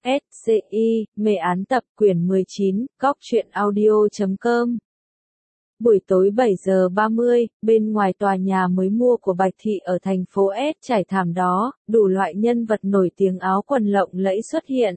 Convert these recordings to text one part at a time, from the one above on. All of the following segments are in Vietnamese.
SCI, mê án tập quyển 19, góc truyện audio.com. Buổi tối 7 giờ 30, bên ngoài tòa nhà mới mua của Bạch Thị ở thành phố S trải thảm đó, đủ loại nhân vật nổi tiếng áo quần lộng lẫy xuất hiện.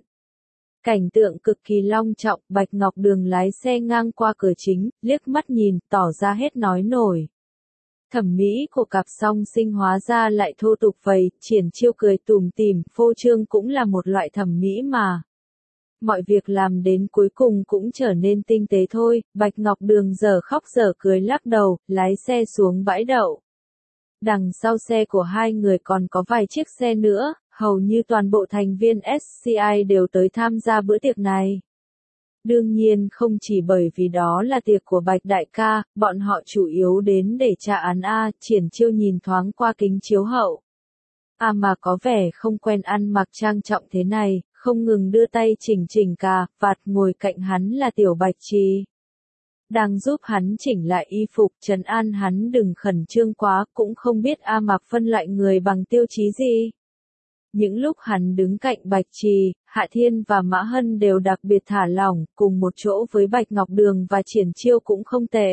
Cảnh tượng cực kỳ long trọng, Bạch Ngọc Đường lái xe ngang qua cửa chính, liếc mắt nhìn, tỏ ra hết nói nổi. Thẩm mỹ của cặp song sinh hóa ra lại thô tục vậy, Triển Chiêu cười tủm tỉm, phô trương cũng là một loại thẩm mỹ mà. Mọi việc làm đến cuối cùng cũng trở nên tinh tế thôi, Bạch Ngọc Đường giờ khóc giờ cười lắc đầu, lái xe xuống bãi đậu. Đằng sau xe của hai người còn có vài chiếc xe nữa, hầu như toàn bộ thành viên SCI đều tới tham gia bữa tiệc này. Đương nhiên không chỉ bởi vì đó là tiệc của Bạch Đại ca, bọn họ chủ yếu đến để tra án A. Triển Chiêu nhìn thoáng qua kính chiếu hậu. Mà có vẻ không quen ăn mặc trang trọng thế này, không ngừng đưa tay chỉnh cà vạt, ngồi cạnh hắn là Tiểu Bạch Trì. Đang giúp hắn chỉnh lại y phục, trấn an hắn đừng khẩn trương quá, cũng không biết mặc phân loại người bằng tiêu chí gì. Những lúc hắn đứng cạnh Bạch Trì, Hạ Thiên và Mã Hân đều đặc biệt thả lỏng, cùng một chỗ với Bạch Ngọc Đường và Triển Chiêu cũng không tệ.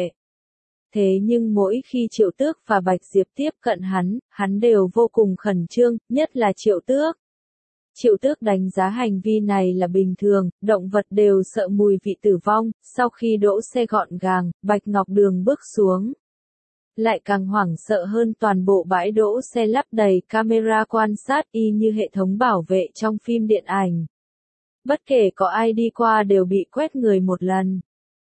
Thế nhưng mỗi khi Triệu Tước và Bạch Diệp tiếp cận hắn đều vô cùng khẩn trương, nhất là Triệu Tước. Triệu Tước đánh giá hành vi này là bình thường, động vật đều sợ mùi vị tử vong. Sau khi đỗ xe gọn gàng, Bạch Ngọc Đường bước xuống. Lại càng hoảng sợ hơn, toàn bộ bãi đỗ xe lắp đầy camera quan sát y như hệ thống bảo vệ trong phim điện ảnh. Bất kể có ai đi qua đều bị quét người một lần.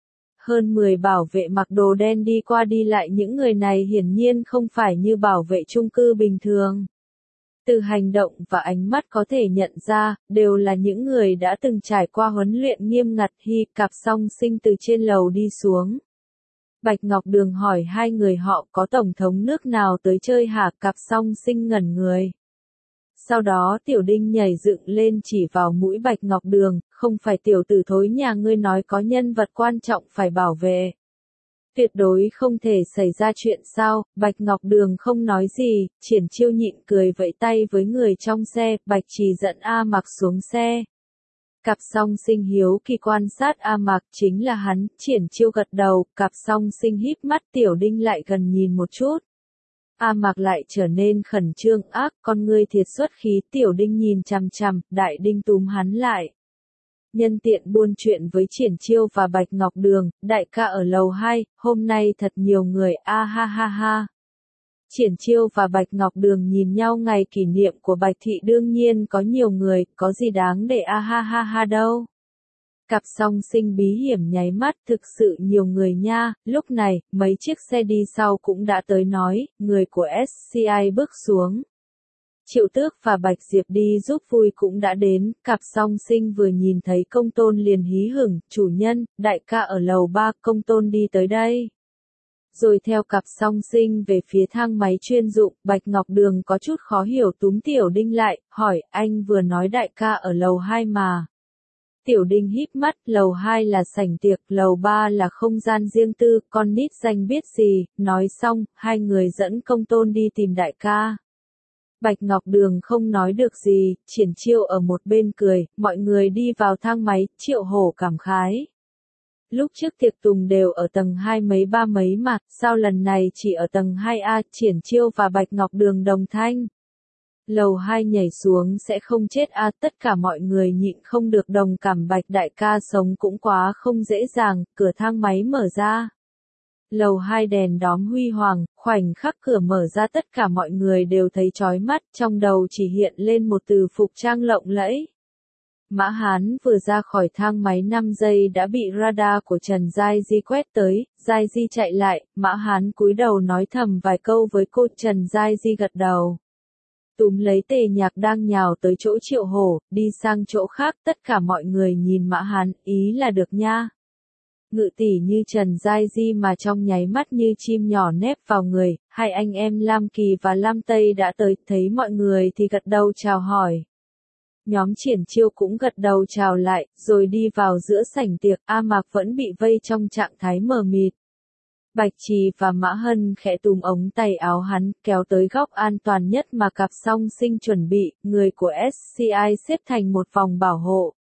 Hơn 10 bảo vệ mặc đồ đen đi qua đi lại, những người này hiển nhiên không phải như bảo vệ chung cư bình thường. Từ hành động và ánh mắt có thể nhận ra, đều là những người đã từng trải qua huấn luyện nghiêm ngặt. Cặp song sinh từ trên lầu đi xuống. Bạch Ngọc Đường hỏi hai người họ có tổng thống nước nào tới chơi hả? Cặp song sinh ngẩn người. Sau đó Tiểu Đinh nhảy dựng lên chỉ vào mũi Bạch Ngọc Đường, không phải tiểu tử thối nhà ngươi nói có nhân vật quan trọng phải bảo vệ. Tuyệt đối không thể xảy ra chuyện sao? Bạch Ngọc Đường không nói gì, Triển Chiêu nhịn cười vẫy tay với người trong xe, Bạch Trì dẫn A Mạc xuống xe. Cặp song sinh hiếu kỳ quan sát A Mạc, chính là hắn. Triển Chiêu gật đầu, cặp song sinh híp mắt, Tiểu Đinh lại gần nhìn một chút. A Mạc lại trở nên khẩn trương, con ngươi thiệt xuất khí. Tiểu Đinh nhìn chằm chằm, Đại Đinh túm hắn lại. Nhân tiện buôn chuyện với Triển Chiêu và Bạch Ngọc Đường, đại ca ở lầu 2, hôm nay thật nhiều người, ha ha ha. Triển Chiêu và Bạch Ngọc Đường nhìn nhau, ngày kỷ niệm của Bạch Thị đương nhiên có nhiều người, có gì đáng để ha ha ha đâu. Cặp song sinh bí hiểm nháy mắt, thực sự nhiều người nha. Lúc này, mấy chiếc xe đi sau cũng đã tới nói, người của SCI bước xuống. Triệu Tước và Bạch Diệp đi giúp vui cũng đã đến, cặp song sinh vừa nhìn thấy Công Tôn liền hí hửng, chủ nhân, đại ca ở lầu 3, Công Tôn đi tới đây. Rồi theo cặp song sinh về phía thang máy chuyên dụng, Bạch Ngọc Đường có chút khó hiểu túm Tiểu Đinh lại, hỏi, anh vừa nói đại ca ở lầu 2 mà. Tiểu Đinh híp mắt, lầu 2 là sảnh tiệc, lầu 3 là không gian riêng tư, con nít danh biết gì. Nói xong, hai người dẫn Công Tôn đi tìm đại ca. Bạch Ngọc Đường không nói được gì, Triển Chiêu ở một bên cười, mọi người đi vào thang máy, Triệu Hổ cảm khái. Lúc trước tiệc tùng đều ở tầng 2 mấy 3 mấy mà, sao lần này chỉ ở tầng 2A? Triển Chiêu và Bạch Ngọc Đường đồng thanh. Lầu 2 nhảy xuống sẽ không chết tất cả mọi người nhịn không được đồng cảm. Bạch đại ca sống cũng quá không dễ dàng, cửa thang máy mở ra. Lầu 2 đèn đóm huy hoàng, khoảnh khắc cửa mở ra tất cả mọi người đều thấy chói mắt, trong đầu chỉ hiện lên một từ phục trang lộng lẫy. Mã Hán vừa ra khỏi thang máy 5 giây đã bị radar của Trần Giai Di quét tới, Giai Di chạy lại, Mã Hán cúi đầu nói thầm vài câu với cô. Trần Giai Di gật đầu. Túm lấy Tề Nhạc đang nhào tới chỗ Triệu Hổ, đi sang chỗ khác, tất cả mọi người nhìn Mã Hán, ý là được nha. Ngự tỷ như Trần Giai Di mà trong nháy mắt như chim nhỏ nép vào người, hai anh em Lam Kỳ và Lam Tây đã tới, thấy mọi người thì gật đầu chào hỏi. Nhóm Triển Chiêu cũng gật đầu chào lại, rồi đi vào giữa sảnh tiệc. A Mạc vẫn bị vây trong trạng thái mờ mịt. Bạch Trì và Mã Hân khẽ túm ống tay áo hắn, kéo tới góc an toàn nhất mà cặp song sinh chuẩn bị, người của SCI xếp thành một vòng bảo hộ.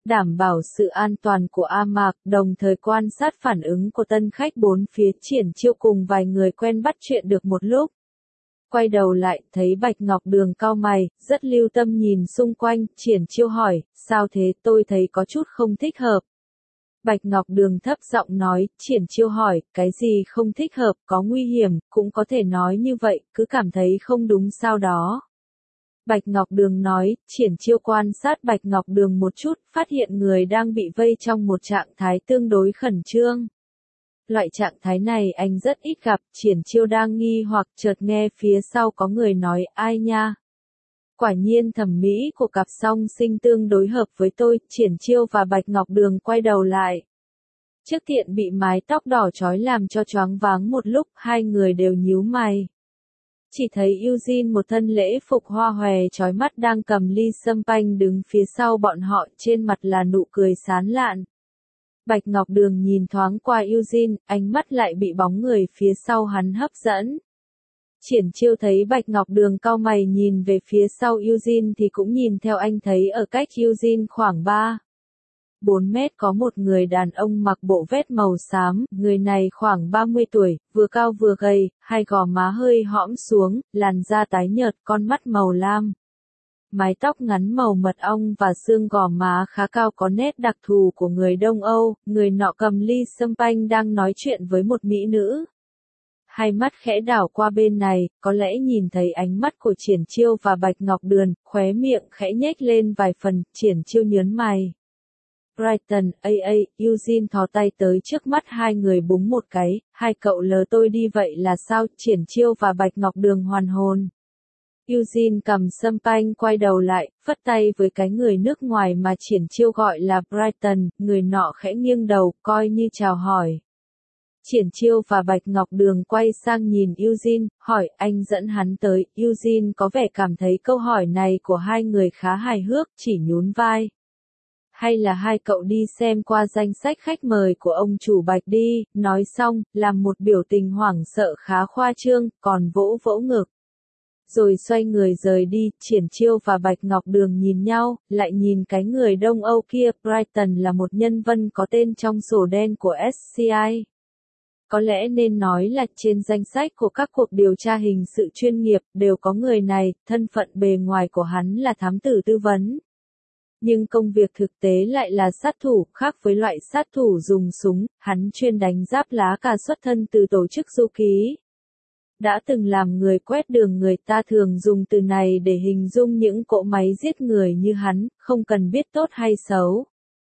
đảm bảo sự an toàn của A Mạc, đồng thời quan sát phản ứng của tân khách bốn phía. Triển Chiêu cùng vài người quen bắt chuyện được một lúc. Quay đầu lại, thấy Bạch Ngọc Đường cau mày, rất lưu tâm nhìn xung quanh. Triển Chiêu hỏi, sao thế, tôi thấy có chút không thích hợp. Bạch Ngọc Đường thấp giọng nói. Triển Chiêu hỏi, cái gì không thích hợp, có nguy hiểm, cũng có thể nói như vậy, cứ cảm thấy không đúng sao đó. Bạch Ngọc Đường nói. Triển Chiêu quan sát Bạch Ngọc Đường một chút, phát hiện người đang bị vây trong một trạng thái tương đối khẩn trương. Loại trạng thái này anh rất ít gặp. Triển Chiêu đang nghi hoặc chợt nghe phía sau có người nói, ai nha. Quả nhiên thẩm mỹ của cặp song sinh tương đối hợp với tôi. Triển Chiêu và Bạch Ngọc Đường quay đầu lại. Trước Thiện bị mái tóc đỏ chói làm cho choáng váng một lúc, hai người đều nhíu mày. Chỉ thấy Eugene một thân lễ phục hoa hòe chói mắt đang cầm ly champagne đứng phía sau bọn họ, trên mặt là nụ cười sán lạn. Bạch Ngọc Đường nhìn thoáng qua Eugene, ánh mắt lại bị bóng người phía sau hắn hấp dẫn. Triển Chiêu thấy Bạch Ngọc Đường cau mày nhìn về phía sau Eugene thì cũng nhìn theo, anh thấy ở cách Eugene khoảng 4 mét có một người đàn ông mặc bộ vest màu xám, người này khoảng 30 tuổi, vừa cao vừa gầy, hai gò má hơi hõm xuống, làn da tái nhợt, con mắt màu lam. Mái tóc ngắn màu mật ong và xương gò má khá cao có nét đặc thù của người Đông Âu. Người nọ cầm ly champagne đang nói chuyện với một mỹ nữ. Hai mắt khẽ đảo qua bên này, có lẽ nhìn thấy ánh mắt của Triển Chiêu và Bạch Ngọc Đường, khóe miệng khẽ nhếch lên vài phần. Triển Chiêu nhớn mày. Brighton, Eugene thò tay tới trước mắt hai người búng một cái, hai cậu lờ tôi đi vậy là sao? Triển Chiêu và Bạch Ngọc Đường hoàn hồn. Eugene cầm champagne quay đầu lại, phất tay với cái người nước ngoài mà Triển Chiêu gọi là Brighton, người nọ khẽ nghiêng đầu, coi như chào hỏi. Triển Chiêu và Bạch Ngọc Đường quay sang nhìn Eugene, hỏi anh dẫn hắn tới. Eugene có vẻ cảm thấy câu hỏi này của hai người khá hài hước, chỉ nhún vai. Hay là hai cậu đi xem qua danh sách khách mời của ông chủ Bạch đi, nói xong, làm một biểu tình hoảng sợ khá khoa trương, còn vỗ vỗ ngực. Rồi xoay người rời đi. Triển Chiêu và Bạch Ngọc Đường nhìn nhau, lại nhìn cái người Đông Âu kia. Brighton là một nhân vật có tên trong sổ đen của SCI. Có lẽ nên nói là trên danh sách của các cuộc điều tra hình sự chuyên nghiệp, đều có người này. Thân phận bề ngoài của hắn là thám tử tư vấn. Nhưng công việc thực tế lại là sát thủ, khác với loại sát thủ dùng súng, hắn chuyên đánh giáp lá cà, xuất thân từ tổ chức du ký. Đã từng làm người quét đường, người ta thường dùng từ này để hình dung những cỗ máy giết người như hắn, không cần biết tốt hay xấu.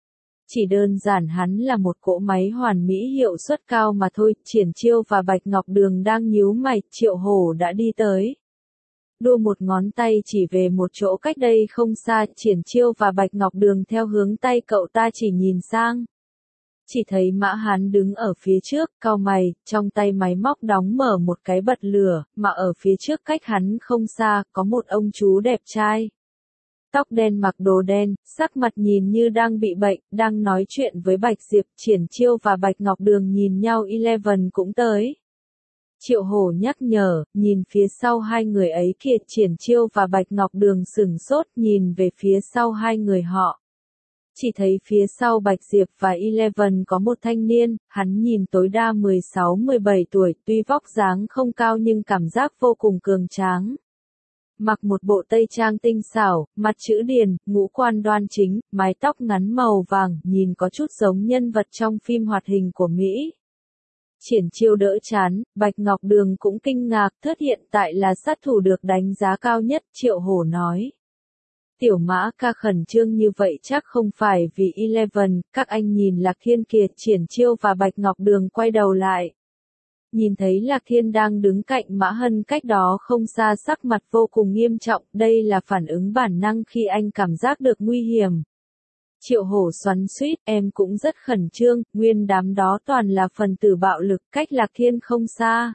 Chỉ đơn giản hắn là một cỗ máy hoàn mỹ hiệu suất cao mà thôi. Triển Chiêu và Bạch Ngọc Đường đang nhíu mày, Triệu Hổ đã đi tới. Đua một ngón tay chỉ về một chỗ cách đây không xa. Triển Chiêu và Bạch Ngọc Đường theo hướng tay cậu ta chỉ nhìn sang. Chỉ thấy Mã Hán đứng ở phía trước, cau mày, trong tay máy móc đóng mở một cái bật lửa, mà ở phía trước cách hắn không xa, có một ông chú đẹp trai. Tóc đen mặc đồ đen, sắc mặt nhìn như đang bị bệnh, đang nói chuyện với Bạch Diệp. Triển Chiêu và Bạch Ngọc Đường nhìn nhau. Eleven cũng tới. Triệu Hổ nhắc nhở, nhìn phía sau hai người ấy kìa. Triển Chiêu và Bạch Ngọc Đường sửng sốt nhìn về phía sau hai người họ. Chỉ thấy phía sau Bạch Diệp và Eleven có một thanh niên, hắn nhìn tối đa 16-17 tuổi, tuy vóc dáng không cao nhưng cảm giác vô cùng cường tráng. Mặc một bộ tây trang tinh xảo, mặt chữ điền, ngũ quan đoan chính, mái tóc ngắn màu vàng, nhìn có chút giống nhân vật trong phim hoạt hình của Mỹ. Triển Chiêu đỡ chán, Bạch Ngọc Đường cũng kinh ngạc, thớt hiện tại là sát thủ được đánh giá cao nhất. Triệu Hổ nói. Tiểu Mã ca khẩn trương như vậy chắc không phải vì Eleven, các anh nhìn Lạc Thiên kìa. Triển Chiêu và Bạch Ngọc Đường quay đầu lại. Nhìn thấy Lạc Thiên đang đứng cạnh Mã Hân cách đó không xa, sắc mặt vô cùng nghiêm trọng, đây là phản ứng bản năng khi anh cảm giác được nguy hiểm. Triệu Hổ xoắn xuýt, em cũng rất khẩn trương, nguyên đám đó toàn là phần tử bạo lực, cách Lạc Thiên không xa.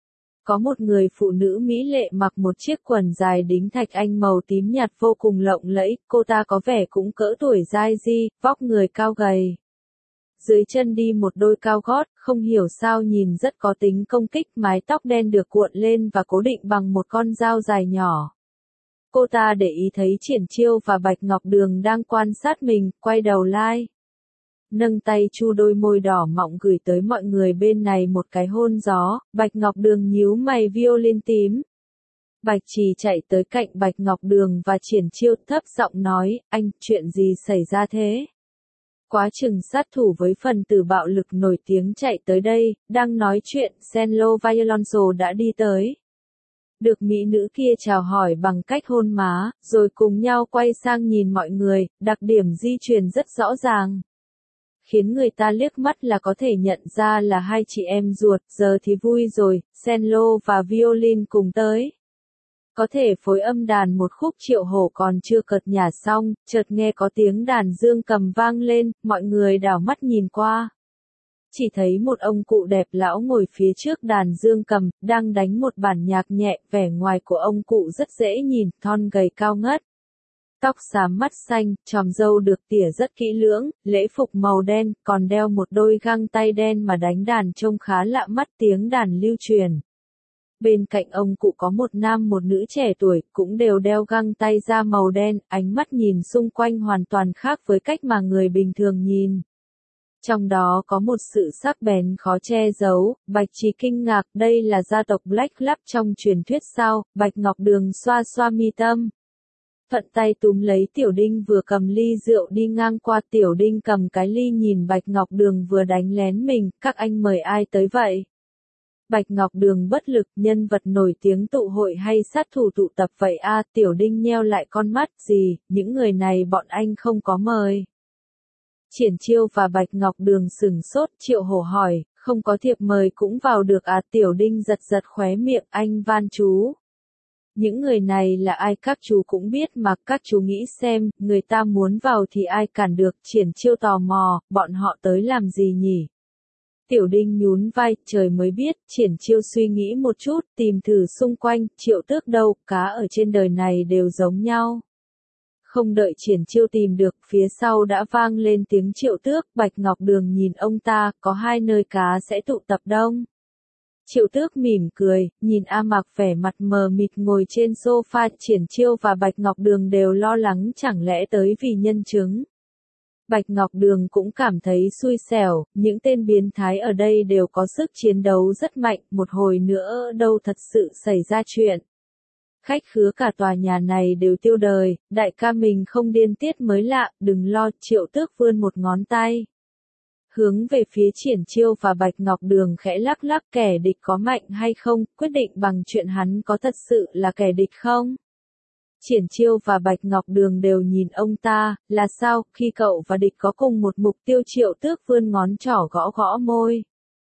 Có một người phụ nữ mỹ lệ mặc một chiếc quần dài đính thạch anh màu tím nhạt vô cùng lộng lẫy, cô ta có vẻ cũng cỡ tuổi Giai Di, vóc người cao gầy. Dưới chân đi một đôi cao gót, không hiểu sao nhìn rất có tính công kích, mái tóc đen được cuộn lên và cố định bằng một con dao dài nhỏ. cô ta để ý thấy Triển Chiêu và Bạch Ngọc Đường đang quan sát mình, quay đầu lại. Nâng tay chu đôi môi đỏ mọng gửi tới mọi người bên này một cái hôn gió, Bạch Ngọc Đường nhíu mày violin tím. Bạch Trì chạy tới cạnh Bạch Ngọc Đường và Triển Chiêu thấp giọng nói, anh, chuyện gì xảy ra thế? Quá chừng sát thủ với phần tử bạo lực nổi tiếng chạy tới đây, đang nói chuyện, Senlo Violonzo đã đi tới. Được mỹ nữ kia chào hỏi bằng cách hôn má, rồi cùng nhau quay sang nhìn mọi người, đặc điểm di truyền rất rõ ràng. Khiến người ta liếc mắt là có thể nhận ra là hai chị em ruột, giờ thì vui rồi, Senlo và violin cùng tới. Có thể phối âm đàn một khúc Triệu Hổ còn chưa cợt nhả xong, chợt nghe có tiếng đàn dương cầm vang lên, mọi người đảo mắt nhìn qua. Chỉ thấy một ông cụ đẹp lão ngồi phía trước đàn dương cầm, đang đánh một bản nhạc nhẹ, vẻ ngoài của ông cụ rất dễ nhìn, thon gầy cao ngất. Tóc xám mắt xanh, chòm râu được tỉa rất kỹ lưỡng, lễ phục màu đen, còn đeo một đôi găng tay đen mà đánh đàn trông khá lạ mắt, tiếng đàn lưu truyền. Bên cạnh ông cụ có một nam một nữ trẻ tuổi, cũng đều đeo găng tay da màu đen, ánh mắt nhìn xung quanh hoàn toàn khác với cách mà người bình thường nhìn. Trong đó có một sự sắc bén khó che giấu, Bạch Trì kinh ngạc, đây là gia tộc Black Lab trong truyền thuyết sao? Bạch Ngọc Đường xoa xoa mi tâm. Thuận tay túm lấy Tiểu Đinh vừa cầm ly rượu đi ngang qua, Tiểu Đinh cầm cái ly nhìn Bạch Ngọc Đường vừa đánh lén mình, các anh mời ai tới vậy? Bạch Ngọc Đường bất lực, nhân vật nổi tiếng tụ hội hay sát thủ tụ tập vậy a? Tiểu Đinh nheo lại con mắt, gì, những người này bọn anh không có mời. Triển Chiêu và Bạch Ngọc Đường sửng sốt, Triệu Hổ hỏi, không có thiệp mời cũng vào được à? Tiểu Đinh giật giật khóe miệng, anh van chú. Những người này là ai các chú cũng biết mà, các chú nghĩ xem, người ta muốn vào thì ai cản được? Triển Chiêu tò mò, bọn họ tới làm gì nhỉ? Tiểu Đinh nhún vai, trời mới biết. Triển Chiêu suy nghĩ một chút, tìm thử xung quanh, Triệu Tước đâu, cá ở trên đời này đều giống nhau. Không đợi Triển Chiêu tìm được, phía sau đã vang lên tiếng Triệu Tước. Bạch Ngọc Đường nhìn ông ta, có hai nơi cá sẽ tụ tập đông. Triệu Tước mỉm cười, nhìn A Mạc vẻ mặt mờ mịt ngồi trên sofa, Triển Chiêu và Bạch Ngọc Đường đều lo lắng chẳng lẽ tới vì nhân chứng. Bạch Ngọc Đường cũng cảm thấy xui xẻo, những tên biến thái ở đây đều có sức chiến đấu rất mạnh, một hồi nữa đâu thật sự xảy ra chuyện. Khách khứa cả tòa nhà này đều tiêu đời, đại ca mình không điên tiết mới lạ, đừng lo. Triệu Tước vươn một ngón tay. Hướng về phía Triển Chiêu và Bạch Ngọc Đường khẽ lắc lắc, kẻ địch có mạnh hay không, quyết định bằng chuyện hắn có thật sự là kẻ địch không? Triển Chiêu và Bạch Ngọc Đường đều nhìn ông ta, là sao, khi cậu và địch có cùng một mục tiêu? Triệu Tước vươn ngón trỏ gõ gõ môi.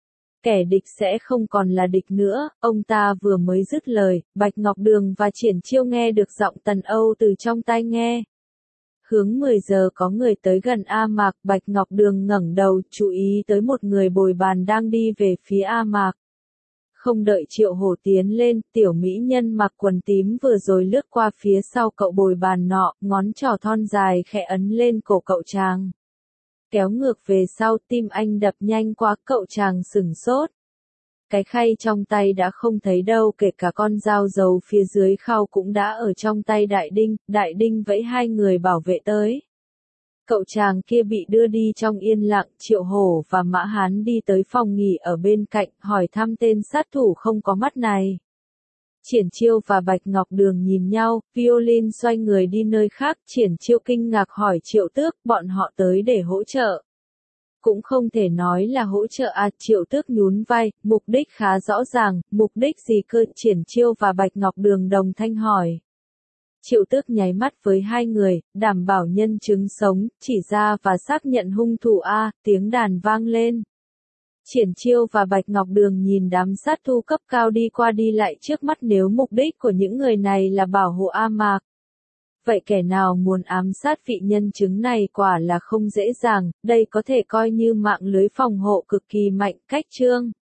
Kẻ địch sẽ không còn là địch nữa, ông ta vừa mới dứt lời, Bạch Ngọc Đường và Triển Chiêu nghe được giọng Tần Âu từ trong tai nghe. Hướng 10 giờ có người tới gần A Mạc, Bạch Ngọc Đường ngẩng đầu, chú ý tới một người bồi bàn đang đi về phía A Mạc. Không đợi Triệu Hổ tiến lên, tiểu mỹ nhân mặc quần tím vừa rồi lướt qua phía sau cậu bồi bàn nọ, ngón trỏ thon dài khẽ ấn lên cổ cậu chàng. Kéo ngược về sau, tim anh đập nhanh quá, cậu chàng sửng sốt. Cái khay trong tay đã không thấy đâu, kể cả con dao dầu phía dưới khao cũng đã ở trong tay Đại Đinh vẫy hai người bảo vệ tới. Cậu chàng kia bị đưa đi trong yên lặng, Triệu Hổ và Mã Hán đi tới phòng nghỉ ở bên cạnh, hỏi thăm tên sát thủ không có mắt này. Triển Chiêu và Bạch Ngọc Đường nhìn nhau, violin xoay người đi nơi khác, Triển Chiêu kinh ngạc hỏi Triệu Tước, bọn họ tới để hỗ trợ. Cũng không thể nói là hỗ trợ à? Triệu Tước nhún vai, mục đích khá rõ ràng, mục đích gì cơ? Triển Chiêu và Bạch Ngọc Đường đồng thanh hỏi. Triệu Tước nháy mắt với hai người, đảm bảo nhân chứng sống, chỉ ra và xác nhận hung thủ a. Tiếng đàn vang lên. Triển Chiêu và Bạch Ngọc Đường nhìn đám sát thủ cấp cao đi qua đi lại trước mắt, nếu mục đích của những người này là bảo hộ A Mạc. Vậy kẻ nào muốn ám sát vị nhân chứng này quả là không dễ dàng, đây có thể coi như mạng lưới phòng hộ cực kỳ mạnh, cách chương.